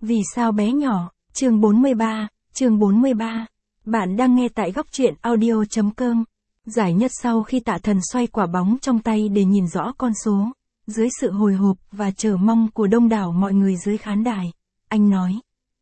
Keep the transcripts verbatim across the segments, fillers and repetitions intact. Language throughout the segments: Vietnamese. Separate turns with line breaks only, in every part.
Vì sao bé nhỏ, chương bốn mươi ba, chương bốn mươi ba. Bạn đang nghe tại góc truyện audio chấm com. Giải nhất sau khi Tạ Thần xoay quả bóng trong tay để nhìn rõ con số, dưới sự hồi hộp và chờ mong của đông đảo mọi người dưới khán đài, anh nói.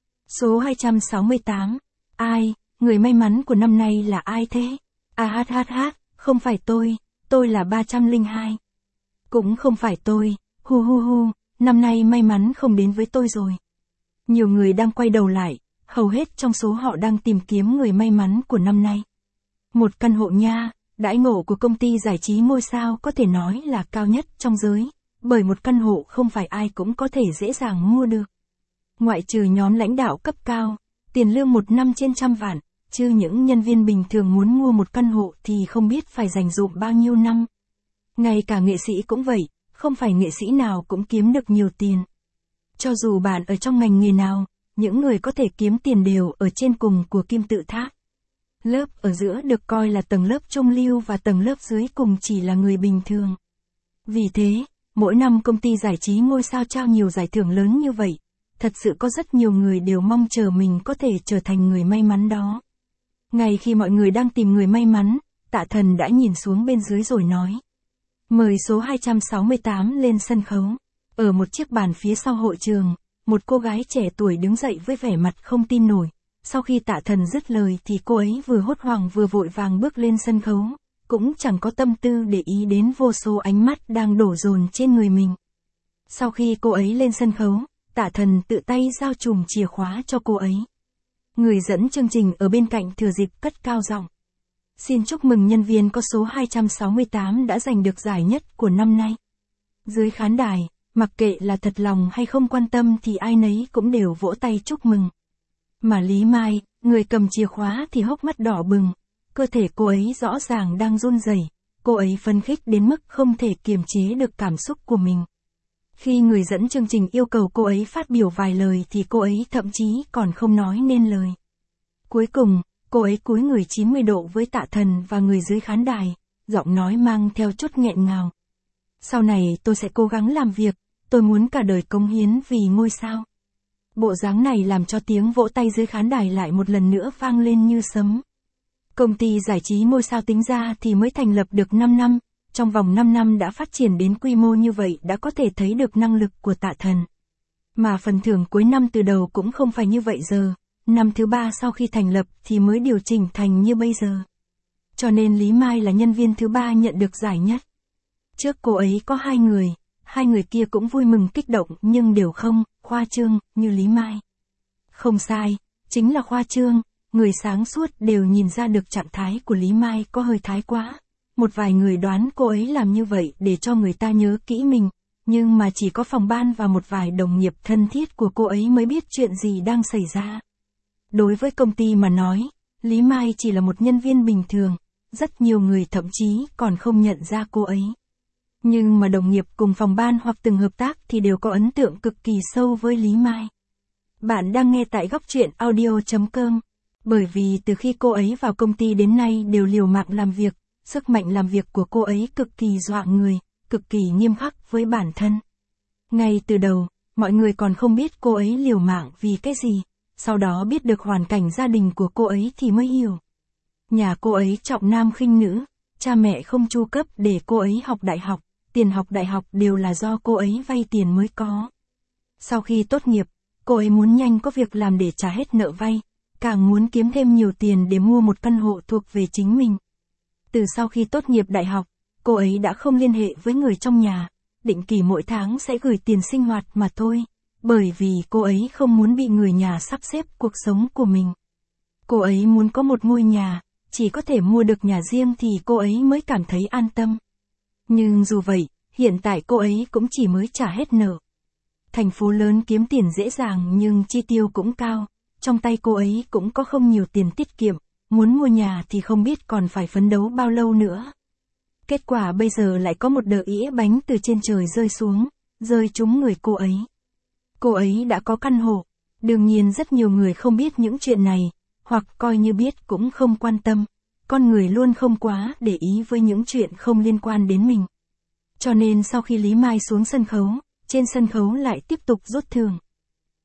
Số hai trăm sáu mươi tám. Ai, người may mắn của năm nay là ai thế? À hát hát hát, không phải tôi, tôi là ba trăm lẻ hai. Cũng không phải tôi, hu hu hu, năm nay may mắn không đến với tôi rồi. Nhiều người đang quay đầu lại, hầu hết trong số họ đang tìm kiếm người may mắn của năm nay. Một căn hộ nha, đãi ngộ của công ty giải trí ngôi sao có thể nói là cao nhất trong giới, bởi một căn hộ không phải ai cũng có thể dễ dàng mua được. Ngoại trừ nhóm lãnh đạo cấp cao, tiền lương một năm trên trăm vạn, chứ những nhân viên bình thường muốn mua một căn hộ thì không biết phải dành dụm bao nhiêu năm. Ngay cả nghệ sĩ cũng vậy, không phải nghệ sĩ nào cũng kiếm được nhiều tiền. Cho dù bạn ở trong ngành nghề nào, những người có thể kiếm tiền đều ở trên cùng của kim tự tháp. Lớp ở giữa được coi là tầng lớp trung lưu và tầng lớp dưới cùng chỉ là người bình thường. Vì thế, mỗi năm công ty giải trí ngôi sao trao nhiều giải thưởng lớn như vậy, thật sự có rất nhiều người đều mong chờ mình có thể trở thành người may mắn đó. Ngay khi mọi người đang tìm người may mắn, Tạ Thần đã nhìn xuống bên dưới rồi nói. Mời số hai trăm sáu mươi tám lên sân khấu. Ở một chiếc bàn phía sau hội trường, một cô gái trẻ tuổi đứng dậy với vẻ mặt không tin nổi. Sau khi Tạ Thần dứt lời thì cô ấy vừa hốt hoảng vừa vội vàng bước lên sân khấu, cũng chẳng có tâm tư để ý đến vô số ánh mắt đang đổ dồn trên người mình. Sau khi cô ấy lên sân khấu, Tạ Thần tự tay giao chùm chìa khóa cho cô ấy. Người dẫn chương trình ở bên cạnh thừa dịp cất cao giọng. Xin chúc mừng nhân viên có số hai trăm sáu mươi tám đã giành được giải nhất của năm nay. Dưới khán đài, mặc kệ là thật lòng hay không quan tâm thì ai nấy cũng đều vỗ tay chúc mừng. Mà Lý Mai, người cầm chìa khóa thì hốc mắt đỏ bừng, cơ thể cô ấy rõ ràng đang run rẩy, cô ấy phấn khích đến mức không thể kiềm chế được cảm xúc của mình. Khi người dẫn chương trình yêu cầu cô ấy phát biểu vài lời thì cô ấy thậm chí còn không nói nên lời. Cuối cùng, cô ấy cúi người chín mươi độ với Tạ Thần và người dưới khán đài, giọng nói mang theo chút nghẹn ngào. Sau này tôi sẽ cố gắng làm việc, tôi muốn cả đời cống hiến vì ngôi sao. Bộ dáng này làm cho tiếng vỗ tay dưới khán đài lại một lần nữa vang lên như sấm. Công ty giải trí ngôi sao tính ra thì mới thành lập được năm năm, trong vòng năm năm đã phát triển đến quy mô như vậy đã có thể thấy được năng lực của Tạ Thần. Mà phần thưởng cuối năm từ đầu cũng không phải như vậy giờ, năm thứ ba sau khi thành lập thì mới điều chỉnh thành như bây giờ. Cho nên Lý Mai là nhân viên thứ ba nhận được giải nhất. Trước cô ấy có hai người, hai người kia cũng vui mừng kích động nhưng đều không khoa trương như Lý Mai. Không sai, chính là khoa trương, người sáng suốt đều nhìn ra được trạng thái của Lý Mai có hơi thái quá. Một vài người đoán cô ấy làm như vậy để cho người ta nhớ kỹ mình, nhưng mà chỉ có phòng ban và một vài đồng nghiệp thân thiết của cô ấy mới biết chuyện gì đang xảy ra. Đối với công ty mà nói, Lý Mai chỉ là một nhân viên bình thường, rất nhiều người thậm chí còn không nhận ra cô ấy. Nhưng mà đồng nghiệp cùng phòng ban hoặc từng hợp tác thì đều có ấn tượng cực kỳ sâu với Lý Mai. Bạn đang nghe tại góc truyện audio chấm com. Bởi vì từ khi cô ấy vào công ty đến nay đều liều mạng làm việc, sức mạnh làm việc của cô ấy cực kỳ dọa người, cực kỳ nghiêm khắc với bản thân. Ngay từ đầu, mọi người còn không biết cô ấy liều mạng vì cái gì, sau đó biết được hoàn cảnh gia đình của cô ấy thì mới hiểu. Nhà cô ấy trọng nam khinh nữ, cha mẹ không chu cấp để cô ấy học đại học, tiền học đại học đều là do cô ấy vay tiền mới có. Sau khi tốt nghiệp, cô ấy muốn nhanh có việc làm để trả hết nợ vay, càng muốn kiếm thêm nhiều tiền để mua một căn hộ thuộc về chính mình. Từ sau khi tốt nghiệp đại học, cô ấy đã không liên hệ với người trong nhà, định kỳ mỗi tháng sẽ gửi tiền sinh hoạt mà thôi, bởi vì cô ấy không muốn bị người nhà sắp xếp cuộc sống của mình. Cô ấy muốn có một ngôi nhà, chỉ có thể mua được nhà riêng thì cô ấy mới cảm thấy an tâm. Nhưng dù vậy, hiện tại cô ấy cũng chỉ mới trả hết nợ. Thành phố lớn kiếm tiền dễ dàng nhưng chi tiêu cũng cao, trong tay cô ấy cũng có không nhiều tiền tiết kiệm, muốn mua nhà thì không biết còn phải phấn đấu bao lâu nữa. Kết quả bây giờ lại có một đợt ĩa bánh từ trên trời rơi xuống, rơi trúng người cô ấy. Cô ấy đã có căn hộ, đương nhiên rất nhiều người không biết những chuyện này, hoặc coi như biết cũng không quan tâm. Con người luôn không quá để ý với những chuyện không liên quan đến mình. Cho nên sau khi Lý Mai xuống sân khấu, trên sân khấu lại tiếp tục rút thưởng.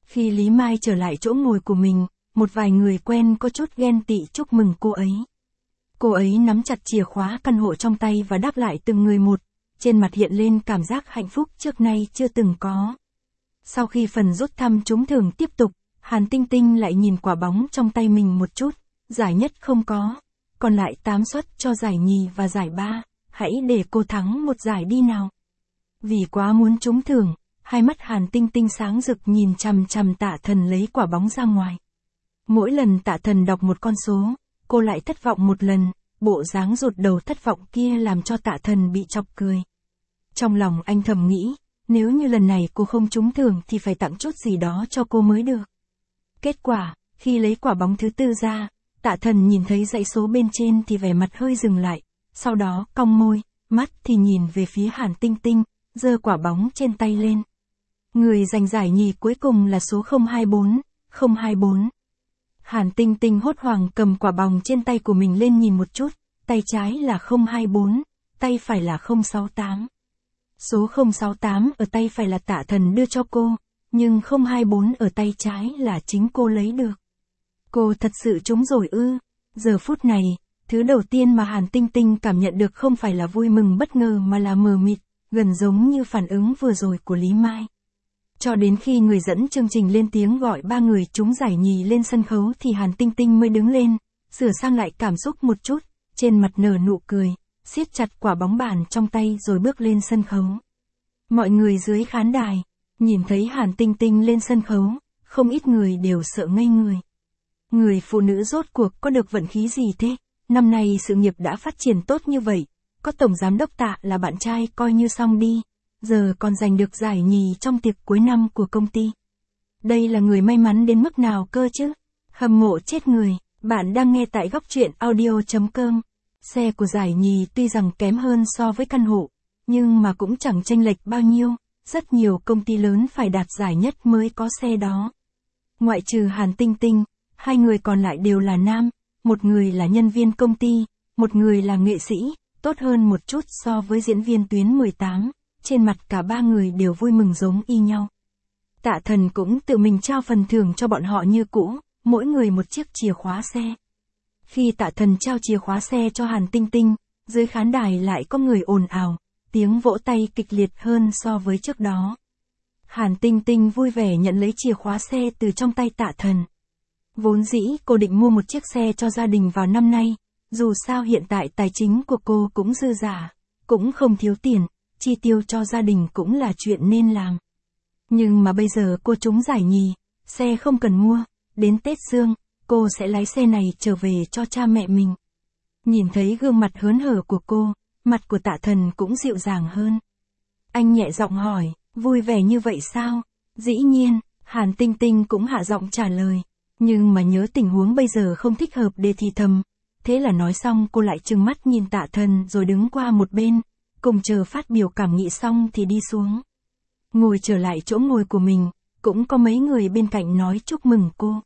Khi Lý Mai trở lại chỗ ngồi của mình, một vài người quen có chút ghen tị chúc mừng cô ấy. Cô ấy nắm chặt chìa khóa căn hộ trong tay và đáp lại từng người một, trên mặt hiện lên cảm giác hạnh phúc trước nay chưa từng có. Sau khi phần rút thăm trúng thưởng tiếp tục, Hàn Tinh Tinh lại nhìn quả bóng trong tay mình một chút, giải nhất không có, còn lại tám suất cho giải nhì và giải ba, hãy để cô thắng một giải đi nào. Vì quá muốn trúng thưởng, hai mắt Hàn Tinh Tinh sáng rực nhìn chằm chằm Tạ Thần lấy quả bóng ra ngoài. Mỗi lần Tạ Thần đọc một con số, cô lại thất vọng một lần, bộ dáng rụt đầu thất vọng kia làm cho Tạ Thần bị chọc cười. Trong lòng anh thầm nghĩ, nếu như lần này cô không trúng thưởng thì phải tặng chút gì đó cho cô mới được. Kết quả, khi lấy quả bóng thứ tư ra, Tạ Thần nhìn thấy dãy số bên trên thì vẻ mặt hơi dừng lại, sau đó cong môi, mắt thì nhìn về phía Hàn Tinh Tinh, giơ quả bóng trên tay lên. Người giành giải nhì cuối cùng là số không hai bốn, không hai bốn. Hàn Tinh Tinh hốt hoảng cầm quả bóng trên tay của mình lên nhìn một chút, tay trái là không hai bốn, tay phải là không sáu tám. Số không sáu tám ở tay phải là Tạ Thần đưa cho cô, nhưng không hai bốn ở tay trái là chính cô lấy được. Cô thật sự trúng rồi ư? Giờ phút này, thứ đầu tiên mà Hàn Tinh Tinh cảm nhận được không phải là vui mừng bất ngờ mà là mờ mịt, gần giống như phản ứng vừa rồi của Lý Mai. Cho đến khi người dẫn chương trình lên tiếng gọi ba người trúng giải nhì lên sân khấu thì Hàn Tinh Tinh mới đứng lên, sửa sang lại cảm xúc một chút, trên mặt nở nụ cười, siết chặt quả bóng bàn trong tay rồi bước lên sân khấu. Mọi người dưới khán đài, nhìn thấy Hàn Tinh Tinh lên sân khấu, không ít người đều sợ ngây người. Người phụ nữ rốt cuộc có được vận khí gì thế? Năm nay sự nghiệp đã phát triển tốt như vậy, có tổng giám đốc Tạ là bạn trai coi như xong đi, giờ còn giành được giải nhì trong tiệc cuối năm của công ty. Đây là người may mắn đến mức nào cơ chứ? Hâm mộ chết người, bạn đang nghe tại góc truyện audio chấm com. Xe của giải nhì tuy rằng kém hơn so với căn hộ, nhưng mà cũng chẳng chênh lệch bao nhiêu, rất nhiều công ty lớn phải đạt giải nhất mới có xe đó. Ngoại trừ Hàn Tinh Tinh, hai người còn lại đều là nam, một người là nhân viên công ty, một người là nghệ sĩ, tốt hơn một chút so với diễn viên tuyến mười tám, trên mặt cả ba người đều vui mừng giống y nhau. Tạ Thần cũng tự mình trao phần thưởng cho bọn họ như cũ, mỗi người một chiếc chìa khóa xe. Khi Tạ Thần trao chìa khóa xe cho Hàn Tinh Tinh, dưới khán đài lại có người ồn ào, tiếng vỗ tay kịch liệt hơn so với trước đó. Hàn Tinh Tinh vui vẻ nhận lấy chìa khóa xe từ trong tay Tạ Thần. Vốn dĩ cô định mua một chiếc xe cho gia đình vào năm nay, dù sao hiện tại tài chính của cô cũng dư dả, cũng không thiếu tiền, chi tiêu cho gia đình cũng là chuyện nên làm. Nhưng mà bây giờ cô trúng giải nhì, xe không cần mua, đến Tết Dương, cô sẽ lái xe này trở về cho cha mẹ mình. Nhìn thấy gương mặt hớn hở của cô, mặt của Tạ Thần cũng dịu dàng hơn. Anh nhẹ giọng hỏi, vui vẻ như vậy sao? Dĩ nhiên, Hàn Tinh Tinh cũng hạ giọng trả lời. Nhưng mà nhớ tình huống bây giờ không thích hợp để thì thầm. Thế là nói xong cô lại trừng mắt nhìn Tạ Thần rồi đứng qua một bên, cùng chờ phát biểu cảm nghĩ xong thì đi xuống. Ngồi trở lại chỗ ngồi của mình, cũng có mấy người bên cạnh nói chúc mừng cô.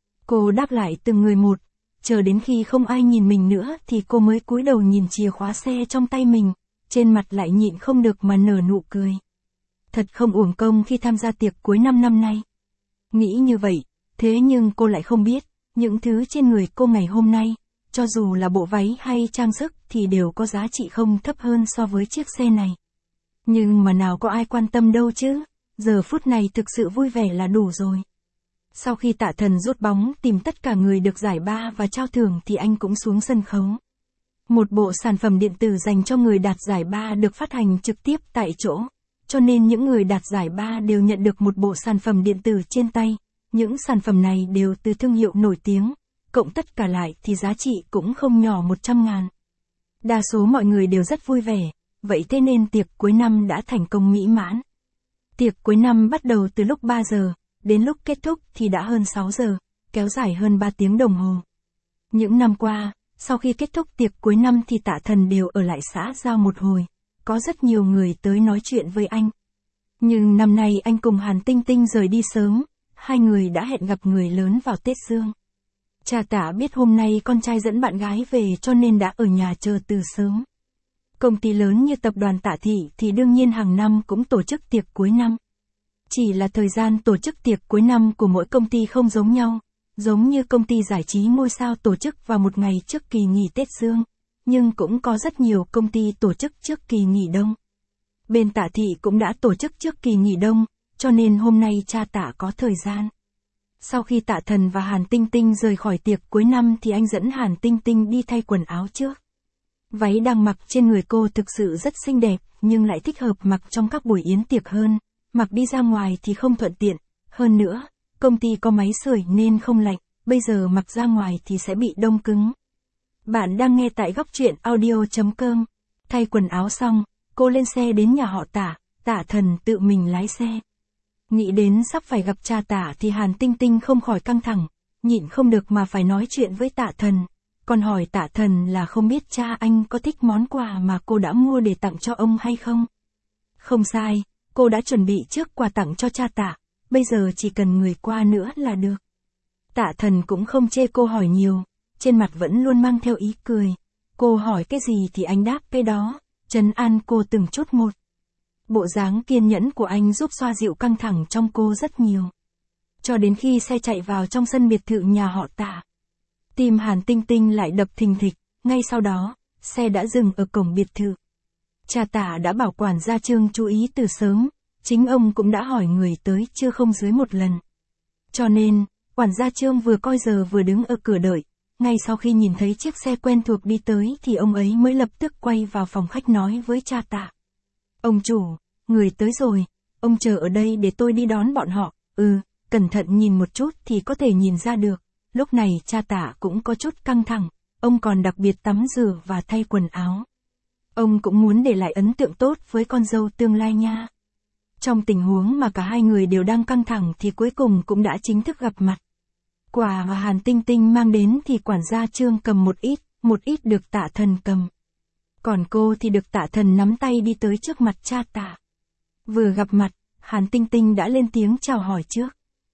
Cô đáp lại từng người một, chờ đến khi không ai nhìn mình nữa thì cô mới cúi đầu nhìn chìa khóa xe trong tay mình, trên mặt lại nhịn không được mà nở nụ cười. Thật không uổng công khi tham gia tiệc cuối năm năm nay. Nghĩ như vậy, thế nhưng cô lại không biết, những thứ trên người cô ngày hôm nay, cho dù là bộ váy hay trang sức thì đều có giá trị không thấp hơn so với chiếc xe này. Nhưng mà nào có ai quan tâm đâu chứ, giờ phút này thực sự vui vẻ là đủ rồi. Sau khi Tạ Thần rút bóng tìm tất cả người được giải ba và trao thưởng thì anh cũng xuống sân khấu. Một bộ sản phẩm điện tử dành cho người đạt giải ba được phát hành trực tiếp tại chỗ, cho nên những người đạt giải ba đều nhận được một bộ sản phẩm điện tử trên tay. Những sản phẩm này đều từ thương hiệu nổi tiếng, cộng tất cả lại thì giá trị cũng không nhỏ một trăm ngàn. Đa số mọi người đều rất vui vẻ, vậy thế nên tiệc cuối năm đã thành công mỹ mãn. Tiệc cuối năm bắt đầu từ lúc ba giờ, đến lúc kết thúc thì đã hơn sáu giờ, kéo dài hơn ba tiếng đồng hồ. Những năm qua, sau khi kết thúc tiệc cuối năm thì Tạ Thần đều ở lại xã giao một hồi, có rất nhiều người tới nói chuyện với anh. Nhưng năm nay anh cùng Hàn Tinh Tinh rời đi sớm, hai người đã hẹn gặp người lớn vào Tết Dương. Cha Tạ biết hôm nay con trai dẫn bạn gái về cho nên đã ở nhà chờ từ sớm. Công ty lớn như tập đoàn Tạ Thị thì đương nhiên hàng năm cũng tổ chức tiệc cuối năm. Chỉ là thời gian tổ chức tiệc cuối năm của mỗi công ty không giống nhau, giống như công ty giải trí ngôi sao tổ chức vào một ngày trước kỳ nghỉ Tết Dương, nhưng cũng có rất nhiều công ty tổ chức trước kỳ nghỉ Đông. Bên Tạ Thị cũng đã tổ chức trước kỳ nghỉ Đông, cho nên hôm nay cha Tạ có thời gian. Sau khi Tạ Thần và Hàn Tinh Tinh rời khỏi tiệc cuối năm thì anh dẫn Hàn Tinh Tinh đi thay quần áo trước. Váy đang mặc trên người cô thực sự rất xinh đẹp, nhưng lại thích hợp mặc trong các buổi yến tiệc hơn, mặc đi ra ngoài thì không thuận tiện, hơn nữa, công ty có máy sưởi nên không lạnh, bây giờ mặc ra ngoài thì sẽ bị đông cứng. Bạn đang nghe tại góc truyện audio chấm com. Thay quần áo xong, cô lên xe đến nhà họ Tạ, Tạ Thần tự mình lái xe. Nghĩ đến sắp phải gặp cha Tạ thì Hàn Tinh Tinh không khỏi căng thẳng, nhịn không được mà phải nói chuyện với Tạ Thần. Còn hỏi Tạ Thần là không biết cha anh có thích món quà mà cô đã mua để tặng cho ông hay không. Không sai, cô đã chuẩn bị trước quà tặng cho cha Tạ, bây giờ chỉ cần người qua nữa là được. Tạ Thần cũng không chê cô hỏi nhiều, trên mặt vẫn luôn mang theo ý cười. Cô hỏi cái gì thì anh đáp cái đó, trấn an cô từng chút một. Bộ dáng kiên nhẫn của anh giúp xoa dịu căng thẳng trong cô rất nhiều. Cho đến khi xe chạy vào trong sân biệt thự nhà họ Tạ, tim Hàn Tinh Tinh lại đập thình thịch, ngay sau đó, xe đã dừng ở cổng biệt thự. Cha Tạ đã bảo quản gia Trương chú ý từ sớm, chính ông cũng đã hỏi người tới chưa không dưới một lần. Cho nên, quản gia Trương vừa coi giờ vừa đứng ở cửa đợi, ngay sau khi nhìn thấy chiếc xe quen thuộc đi tới thì ông ấy mới lập tức quay vào phòng khách nói với cha Tạ. Ông chủ, người tới rồi, ông chờ ở đây để tôi đi đón bọn họ, ừ, cẩn thận nhìn một chút thì có thể nhìn ra được. Lúc này cha Tạ cũng có chút căng thẳng, ông còn đặc biệt tắm rửa và thay quần áo. Ông cũng muốn để lại ấn tượng tốt với con dâu tương lai nha. Trong tình huống mà cả hai người đều đang căng thẳng thì cuối cùng cũng đã chính thức gặp mặt. Quà mà Hàn Tinh Tinh mang đến thì quản gia Trương cầm một ít, một ít được Tạ Thần cầm. Còn cô thì được Tạ Thần nắm tay đi tới trước mặt cha Tạ. Vừa gặp mặt, Hàn Tinh Tinh đã lên tiếng chào hỏi trước.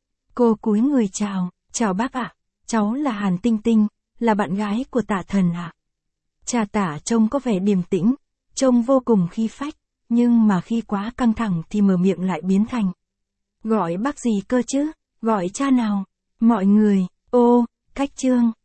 Cô cúi người chào, chào bác ạ, cháu là Hàn Tinh Tinh, là bạn gái của Tạ Thần ạ. Cha Tạ trông có vẻ điềm tĩnh, trông vô cùng khí phách, nhưng mà khi quá căng thẳng thì mở miệng lại biến thành. Gọi bác gì cơ chứ, gọi cha nào, mọi người, ô, cách Trương,